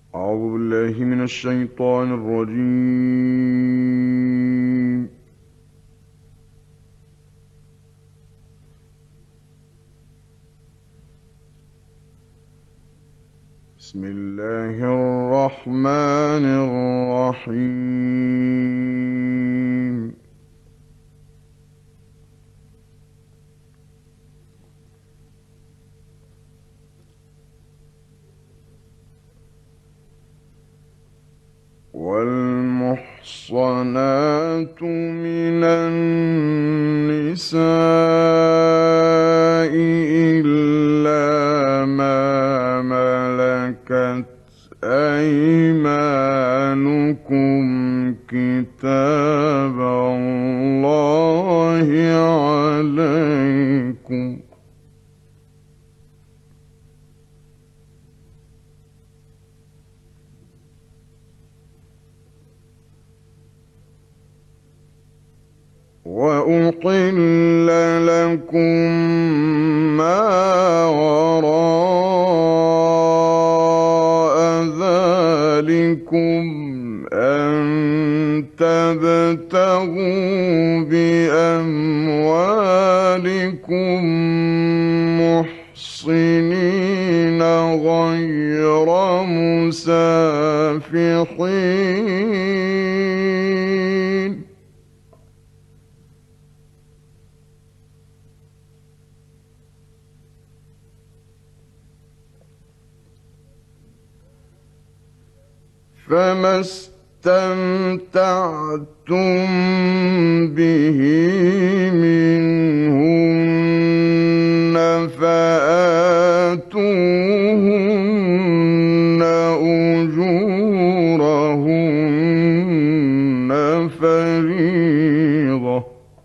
أعوذ بالله من الشيطان الرجيم. بسم الله الرحمن الرحيم. والمحصنات من النساء إلا ما ملكت أيمانكم كتاب الله عليكم. وأحل لكم ما وراء ذلكم أن تبتغوا بأموالكم محصنين غير مسافحين. فما استمتعتم به منهن فآتوهن أجورهن فريضة.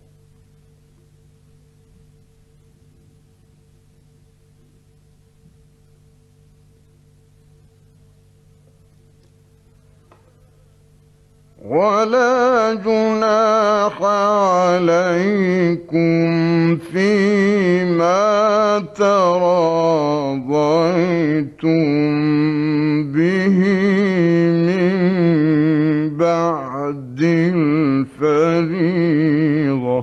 ولا جناح عليكم فيما تراضيتم به من بعد الفريضة.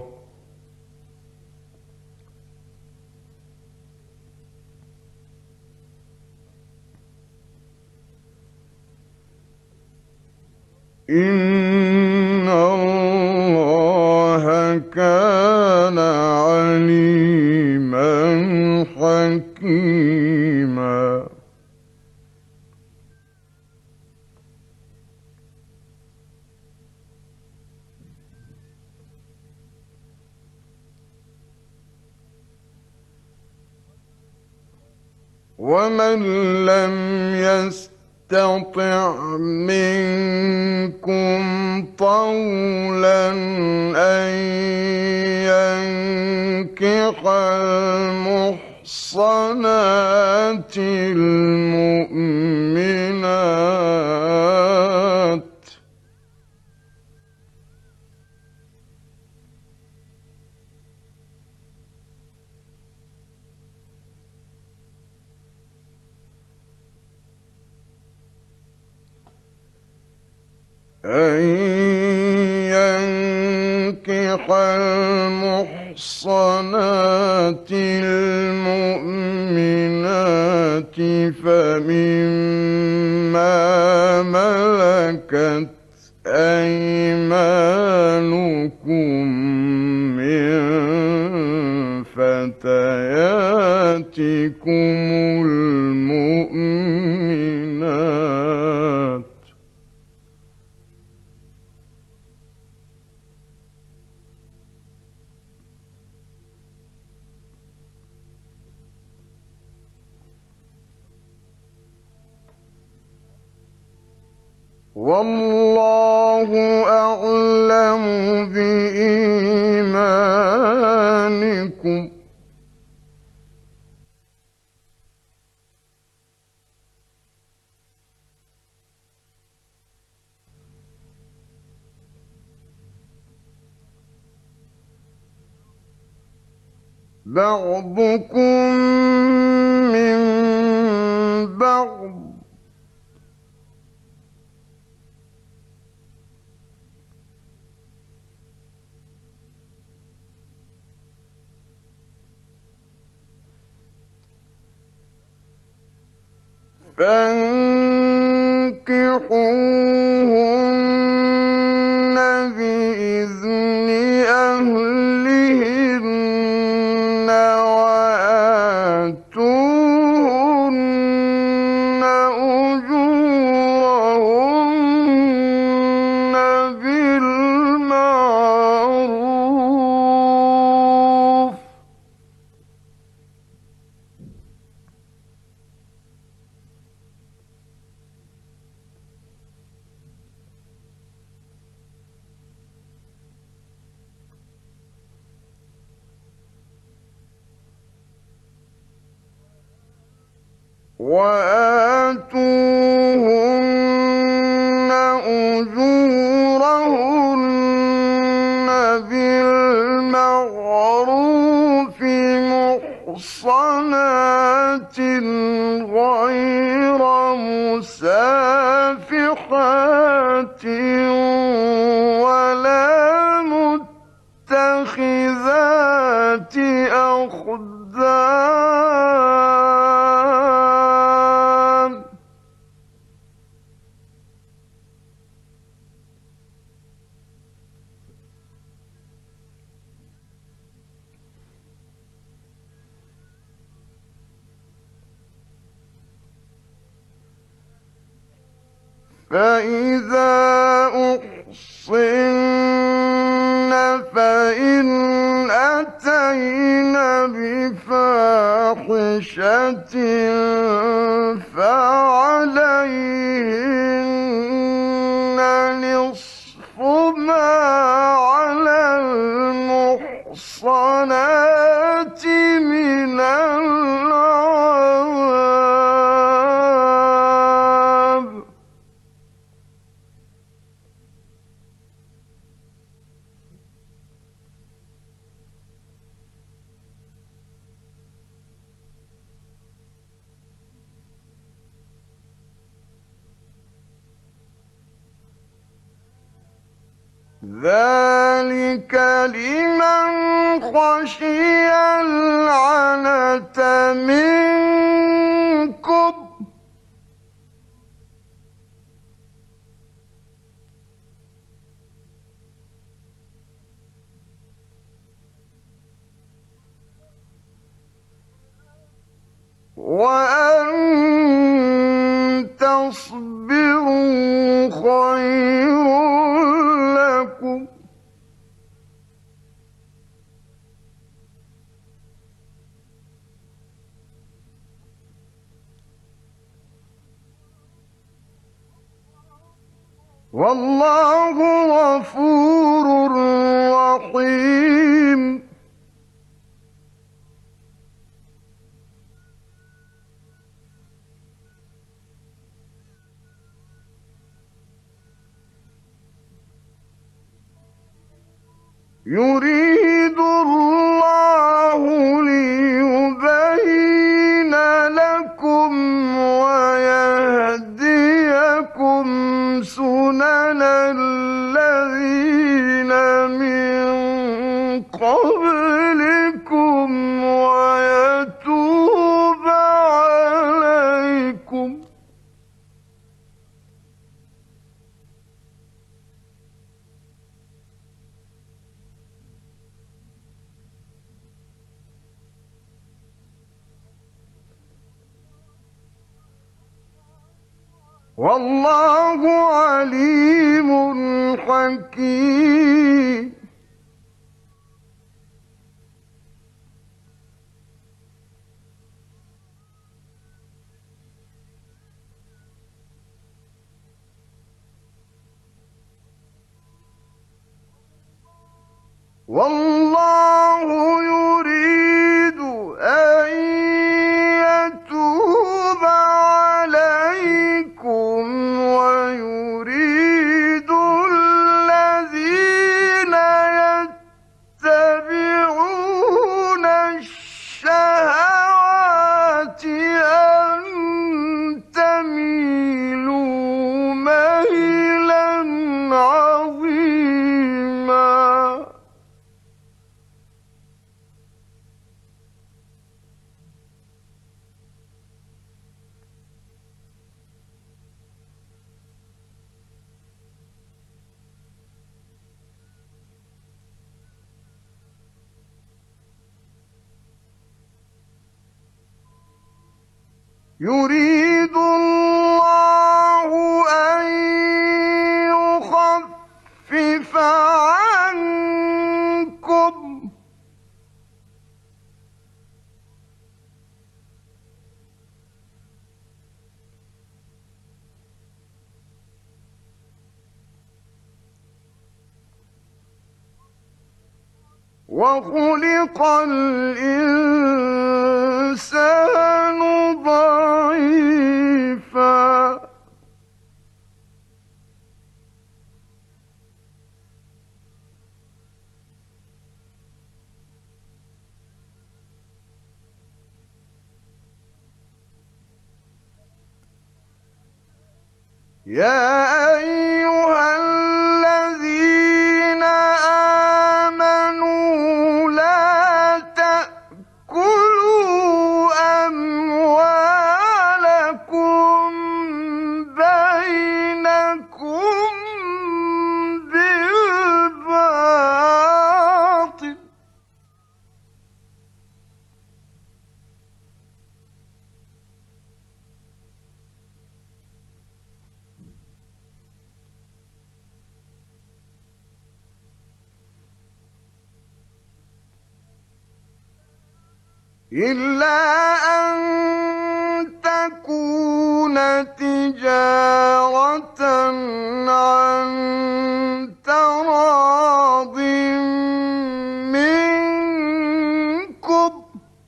إن الله كان عليما حكيما. ومن لم يستطع منكم طولا أن ينكح المحصنات المؤمنات أن ينكح المحصنات المؤمنات فمما ملكت أيمانكم من فتياتكم المؤمنات. والله أعلم بإيمانكم. بعضكم من بعض فانكحوهن بإذن أهلهن وآتوهن أجورهن بالمعروف. وآتوهن أجورهن بالمعروف محصنات غير مسافحات ولا متخذات أخدان. فإذا أحصن فإن أتين بفاحشة فعليهن نصف ما على المحصنات من العذاب. ذلك لمن خشي العنة منكم. وأن تصبروا خير لكم. والله غفور رحيم. يريد الله ليبين لكم ويهديكم سنن الذين من قبلكم ويتوب عليكم. والله عليم حكيم. والله يريد أن يتوب عليكم ويريد الذين يتبعون الشهوات أن تميلوا ميلا عظيما. يريد الله أن يخفف عنكم وخلق الإنسان ضعيفا يا أيها الذين آمنوا لا تأكلوا أموالكم بينكم بالباطل إلا أن تكون تجارة عن تراض منكم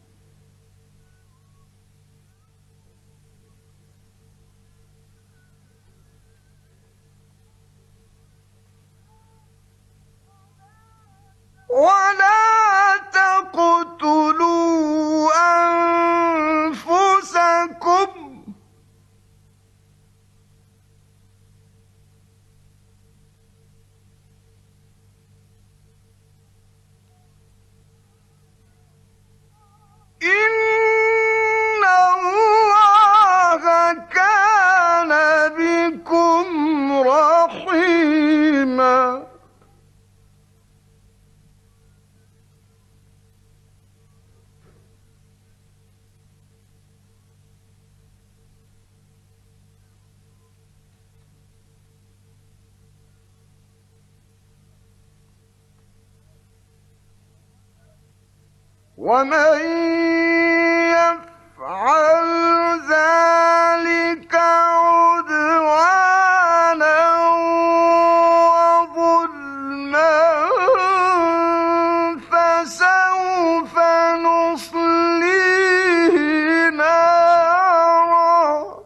ولا تقتلوا أنفسكم إن الله كان بكم رحيما ومن يفعل ذلك عدوانا وظلما فسوف نصليه نارا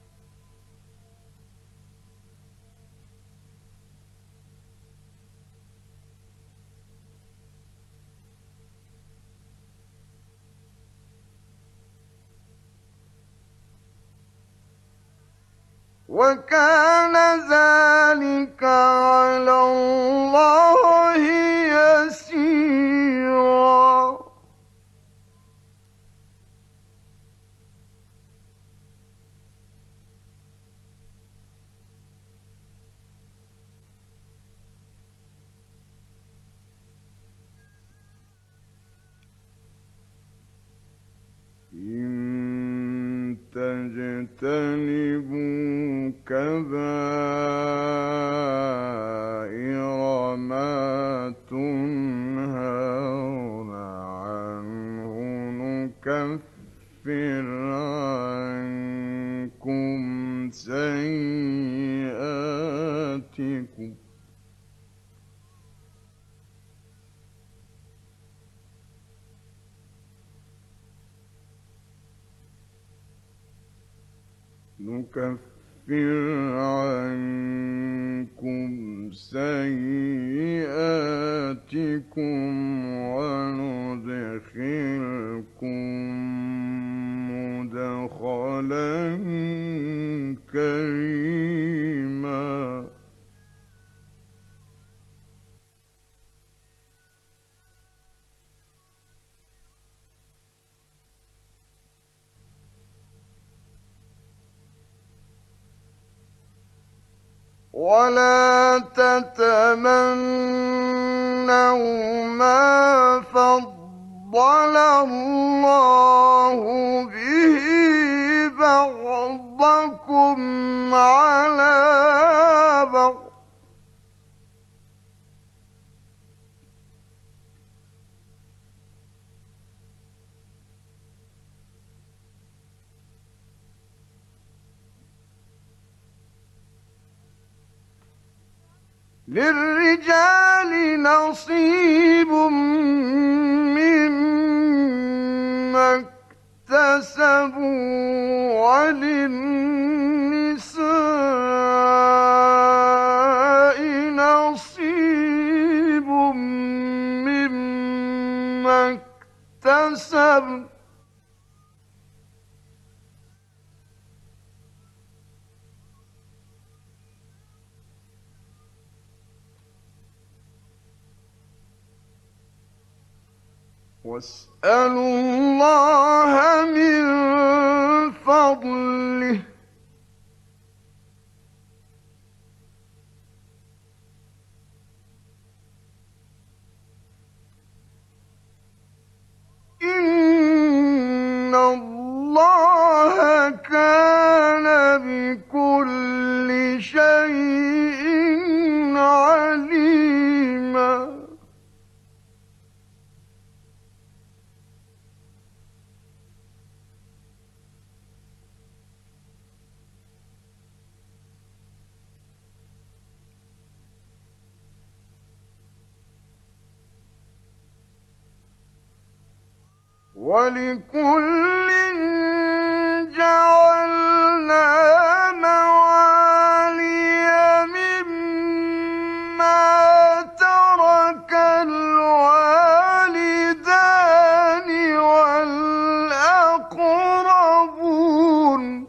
وكان ذلك على الله يسيرا إن تجتنبوا كبائر ما تنهون عنه نكفر عنكم سيئاتكم وندخلكم مدخلا كريما ولا تتمنوا ما فضل الله به بعضكم على بعض للرجال نصيب مما اكتسبوا وللنساء نصيب مما اكتسبن واسألوا الله من فضله إن الله كان بكل شيء عليما ولكل جعلنا موالي مما ترك الوالدان والأقربون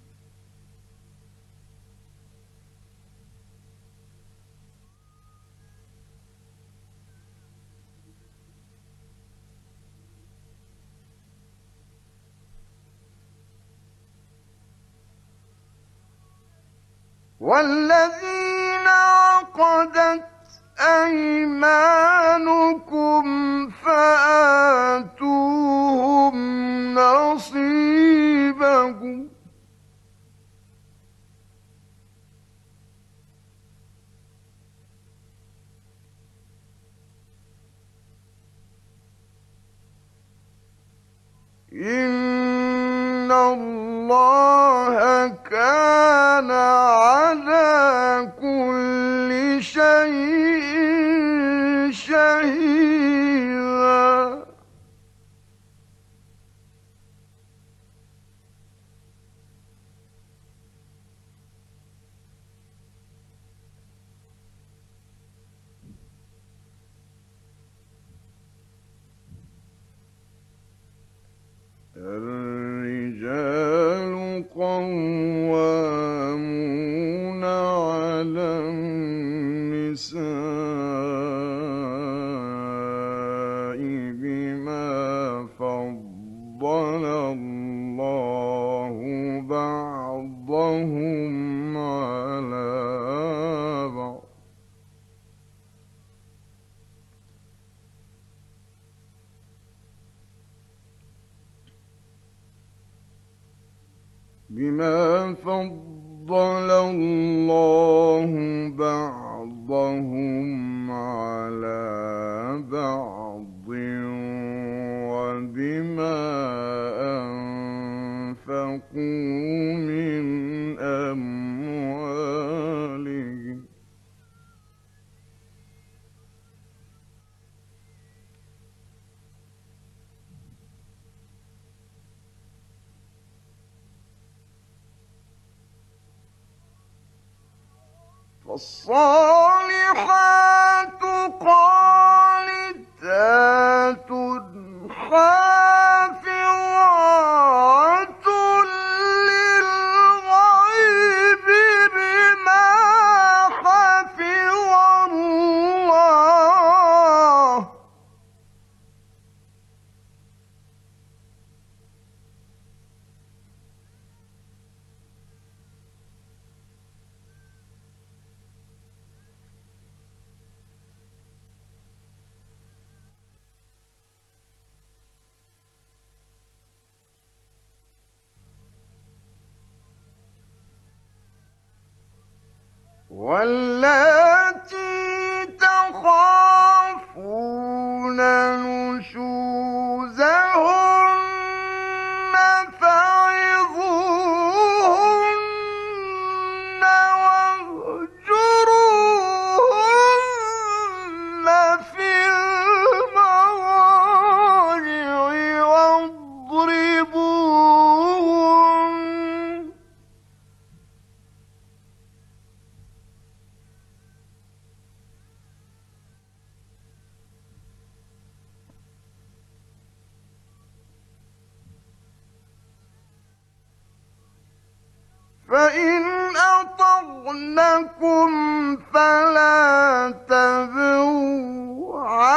والذين عقدت أيمانكم فآتوهم نصيبهم إن الله كان على كل شيء شهيدا الرجال قوامون على النساء بما فضل الله بعضهم على بعض بما فضل الله بعضهم على بعض وبما أنفقوا من أموالهم فالصالحات قانتات حافظات للغيب بما حفظ الله واللاتي تخافون نشوزهن فعظوهن واهجروهن في المضاجع واضربوهن. فإن أطعنكم فلا تبغوا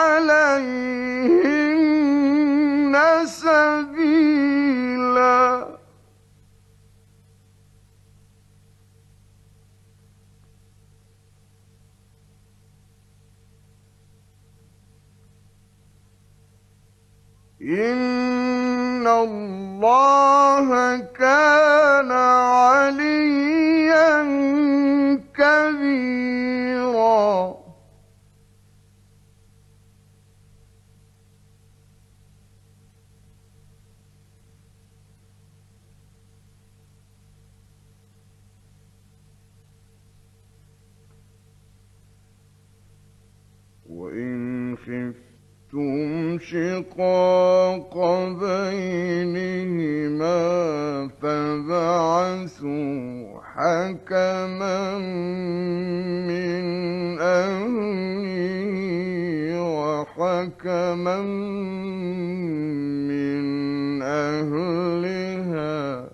عليهن سبيلا. إن الله كان عليا كبيرا. وإن خفتم شقاق بينهما فابعثوا حكما من أهله وحكما من أهلها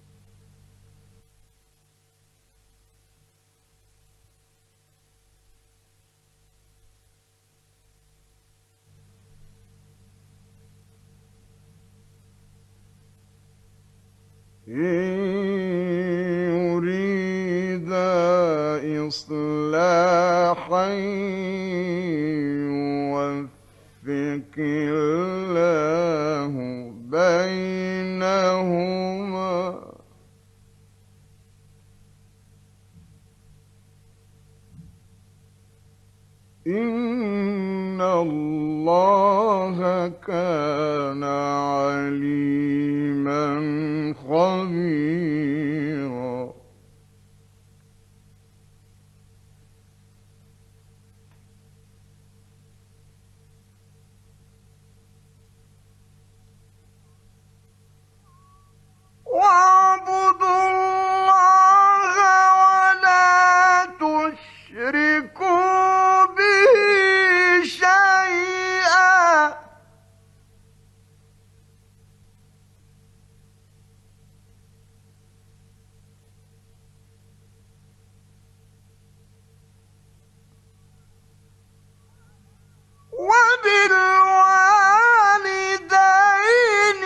إن يريدا إصلاحا يوفق الله بينهما. إن الله كان عليما خبيرا. واعبدوا الله ولا تشركوا به شيئا وبالوالدين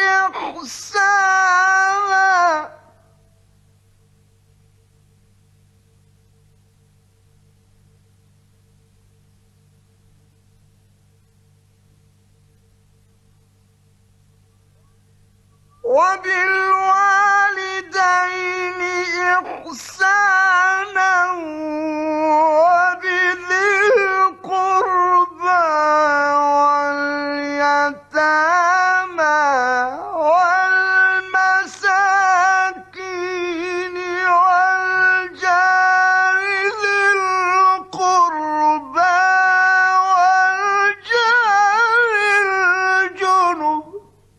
إحسانا. وبالوالدين إحسانا وبذي القربى واليتامى والمساكين والجار ذي القربى والجار الجنب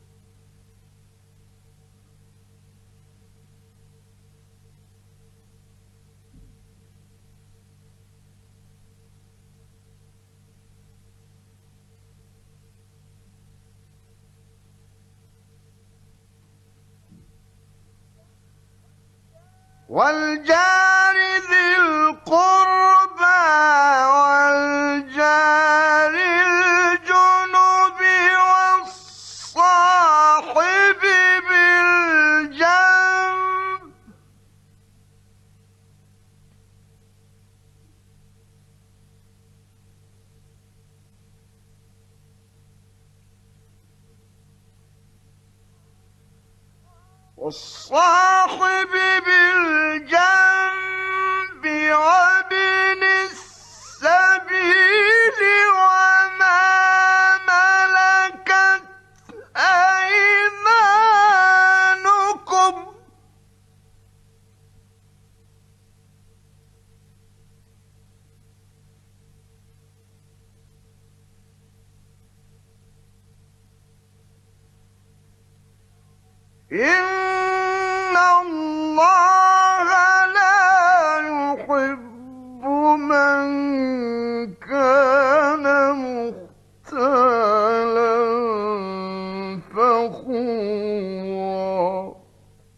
والجار ذي القربى والجار الجنب والصاحب بالجنب والصاحب بالجنب إن الله لا يحب من كان مختالا فخورا.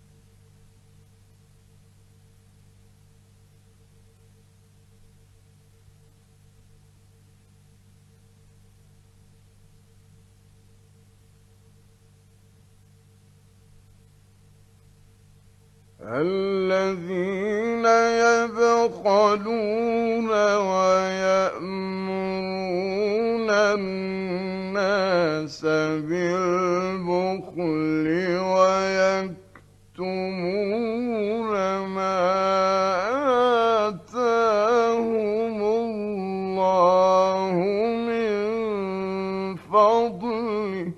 الذين يبخلون ويأمرون الناس بالبخل ويكتمون ما آتاهم الله من فضله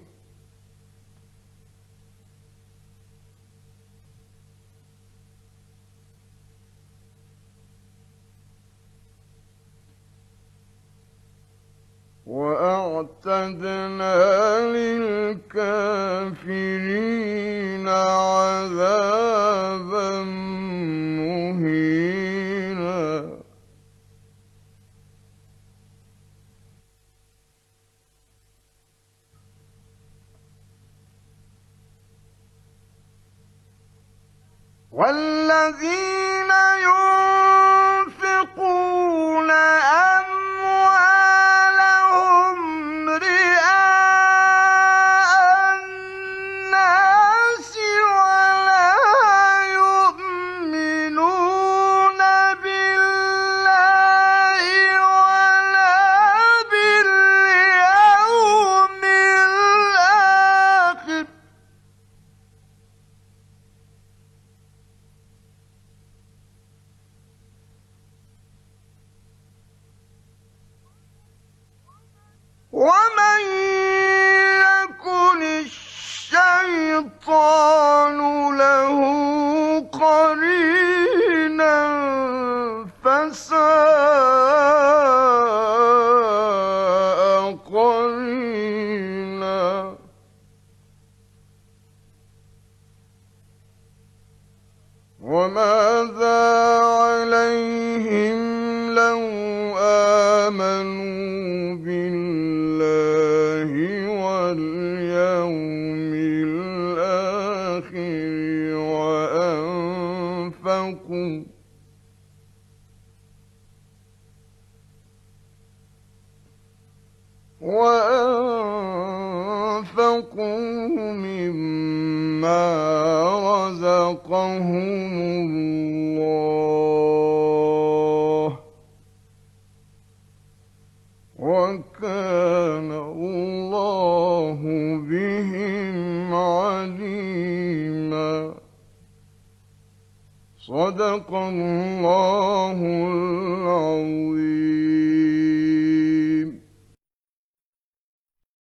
وأعتدنا للكافرين عذابا مهينا. والذين ينفقون أموالهم رئاء الناس ولا يؤمنون بالله ولا باليوم الآخر ومن يكن الشيطان له قرينا فساء قرينا. وماذا عليهم لو آمنوا بالله واليوم الآخر وأنفقوا مما رزقهم الله وكان الله بهم عليما. صدق الله